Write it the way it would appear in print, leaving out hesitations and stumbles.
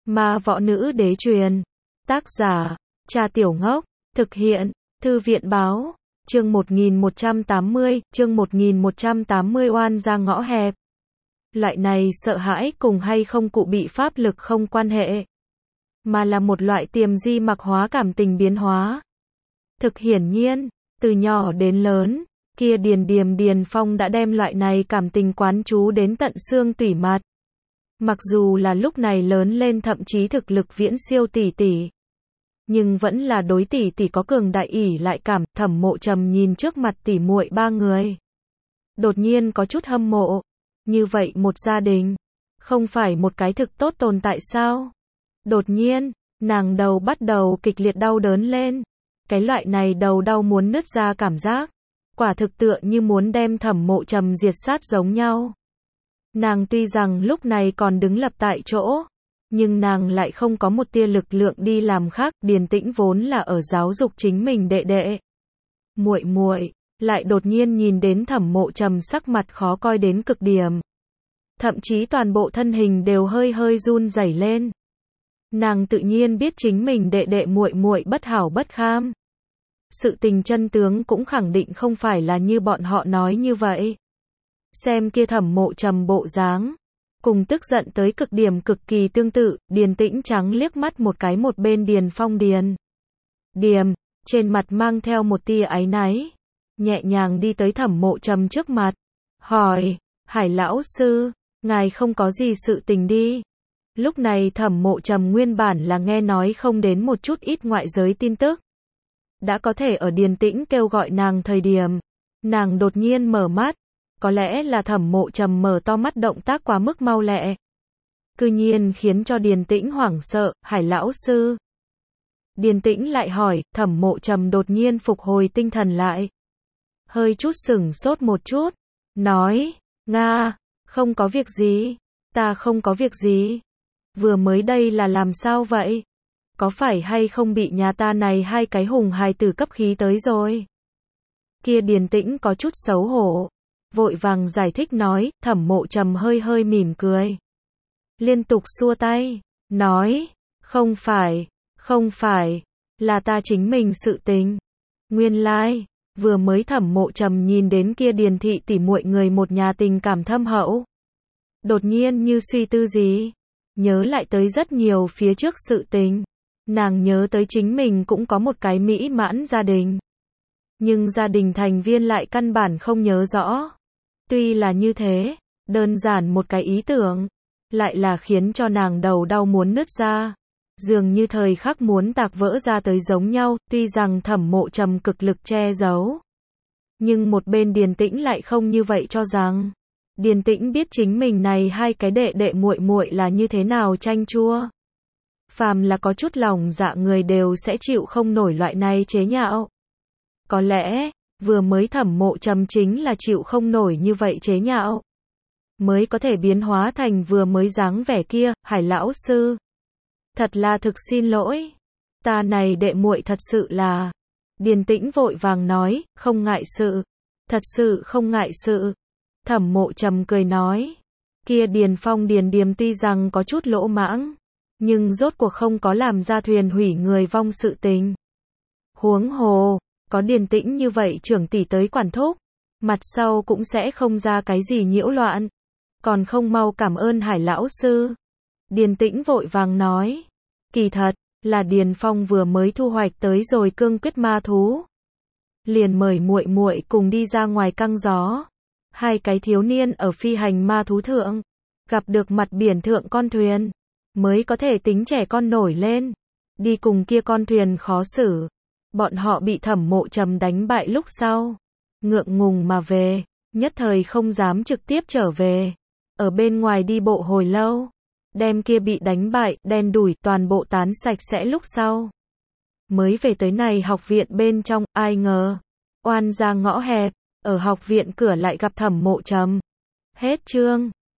Ma võ nữ đế truyền. Tác giả, Trà Tiểu Ngốc. Thực hiện, Thư viện báo. Chương 1180, oan ra ngõ hẹp. Loại này sợ hãi cùng hay không cụ bị pháp lực không quan hệ, mà là một loại tiềm di mặc hóa cảm tình biến hóa. Thực hiển nhiên, từ nhỏ đến lớn, kia Điền Phong đã đem loại này cảm tình quán trú đến tận xương tủy mặt. Mặc dù là lúc này lớn lên thậm chí thực lực viễn siêu tỷ tỷ, nhưng vẫn là đối tỷ tỷ có cường đại ỷ lại cảm. Thẩm Mộ Trầm nhìn trước mặt tỷ muội ba người, đột nhiên có chút hâm mộ. Như vậy một gia đình, không phải một cái thực tốt tồn tại sao? Đột nhiên, nàng đầu bắt đầu kịch liệt đau đớn lên. Cái loại này đầu đau muốn nứt ra cảm giác, quả thực tựa như muốn đem Thẩm Mộ Trầm diệt sát giống nhau. Nàng tuy rằng lúc này còn đứng lập tại chỗ, nhưng nàng lại không có một tia lực lượng đi làm khác. Điền Tĩnh vốn là ở giáo dục chính mình đệ đệ, muội muội, lại đột nhiên nhìn đến Thẩm Mộ Trầm sắc mặt khó coi đến cực điểm, thậm chí toàn bộ thân hình đều hơi hơi run rẩy lên. Nàng tự nhiên biết chính mình đệ đệ muội muội bất hảo bất kham. Sự tình chân tướng cũng khẳng định không phải là như bọn họ nói như vậy. Xem kia Thẩm Mộ Trầm bộ dáng, cùng tức giận tới cực điểm cực kỳ tương tự. Điền Tĩnh trắng liếc mắt một cái một bên Điền Phong Điềm, trên mặt mang theo một tia áy náy, nhẹ nhàng đi tới Thẩm Mộ Trầm trước mặt, hỏi, Hải lão sư, ngài không có gì sự tình đi? Lúc này Thẩm Mộ Trầm nguyên bản là nghe nói không đến một chút ít ngoại giới tin tức. Đã có thể ở Điền Tĩnh kêu gọi nàng thời điểm, nàng đột nhiên mở mắt. Có lẽ là Thẩm Mộ Trầm mở to mắt động tác quá mức mau lẹ, cư nhiên khiến cho Điền Tĩnh hoảng sợ. Hải lão sư. Điền Tĩnh lại hỏi. Thẩm Mộ Trầm đột nhiên phục hồi tinh thần lại, hơi chút sửng sốt một chút, nói, Nga, không có việc gì, ta không có việc gì. Vừa mới đây là làm sao vậy? Có phải hay không bị nhà ta này hai cái hùng hài tử cấp khí tới rồi? Kia Điền Tĩnh có chút xấu hổ, vội vàng giải thích nói. Thẩm Mộ Trầm hơi hơi mỉm cười, liên tục xua tay, nói, không phải, là ta chính mình sự tình. Nguyên lai, vừa mới Thẩm Mộ Trầm nhìn đến kia Điền thị tỷ muội người một nhà tình cảm thâm hậu, đột nhiên như suy tư gì, nhớ lại tới rất nhiều phía trước sự tình. Nàng nhớ tới chính mình cũng có một cái mỹ mãn gia đình, nhưng gia đình thành viên lại căn bản không nhớ rõ. Tuy là như thế, đơn giản một cái ý tưởng, lại là khiến cho nàng đầu đau muốn nứt ra, dường như thời khắc muốn tạc vỡ ra tới giống nhau. Tuy rằng Thẩm Mộ Trầm cực lực che giấu, nhưng một bên Điền Tĩnh lại không như vậy cho rằng. Điền Tĩnh biết chính mình này hai cái đệ đệ muội muội là như thế nào chanh chua. Phàm là có chút lòng dạ người đều sẽ chịu không nổi loại này chế nhạo. Có lẽ, vừa mới Thẩm Mộ Trầm chính là chịu không nổi như vậy chế nhạo, mới có thể biến hóa thành vừa mới dáng vẻ kia. Hải lão sư, thật là thực xin lỗi, ta này đệ muội thật sự là. Điền Tĩnh vội vàng nói, không ngại sự, thật sự không ngại sự. Thẩm Mộ Trầm cười nói, kia Điền Phong Điềm tuy rằng có chút lỗ mãng, nhưng rốt cuộc không có làm ra thuyền hủy người vong sự tình. Huống hồ, có Điền Tĩnh như vậy trưởng tỷ tới quản thúc, mặt sau cũng sẽ không ra cái gì nhiễu loạn. Còn không mau cảm ơn Hải lão sư. Điền Tĩnh vội vàng nói, kỳ thật là Điền Phong vừa mới thu hoạch tới rồi cương quyết ma thú, liền mời muội muội cùng đi ra ngoài căng gió. Hai cái thiếu niên ở phi hành ma thú thượng, gặp được mặt biển thượng con thuyền, mới có thể tính trẻ con nổi lên, đi cùng kia con thuyền khó xử. Bọn họ bị Thẩm Mộ Trầm đánh bại lúc sau, ngượng ngùng mà về, nhất thời không dám trực tiếp trở về, ở bên ngoài đi bộ hồi lâu, đem kia bị đánh bại, đen đủi toàn bộ tán sạch sẽ lúc sau, mới về tới này học viện bên trong. Ai ngờ, oan ra ngõ hẹp, ở học viện cửa lại gặp Thẩm Mộ Trầm. Hết chương.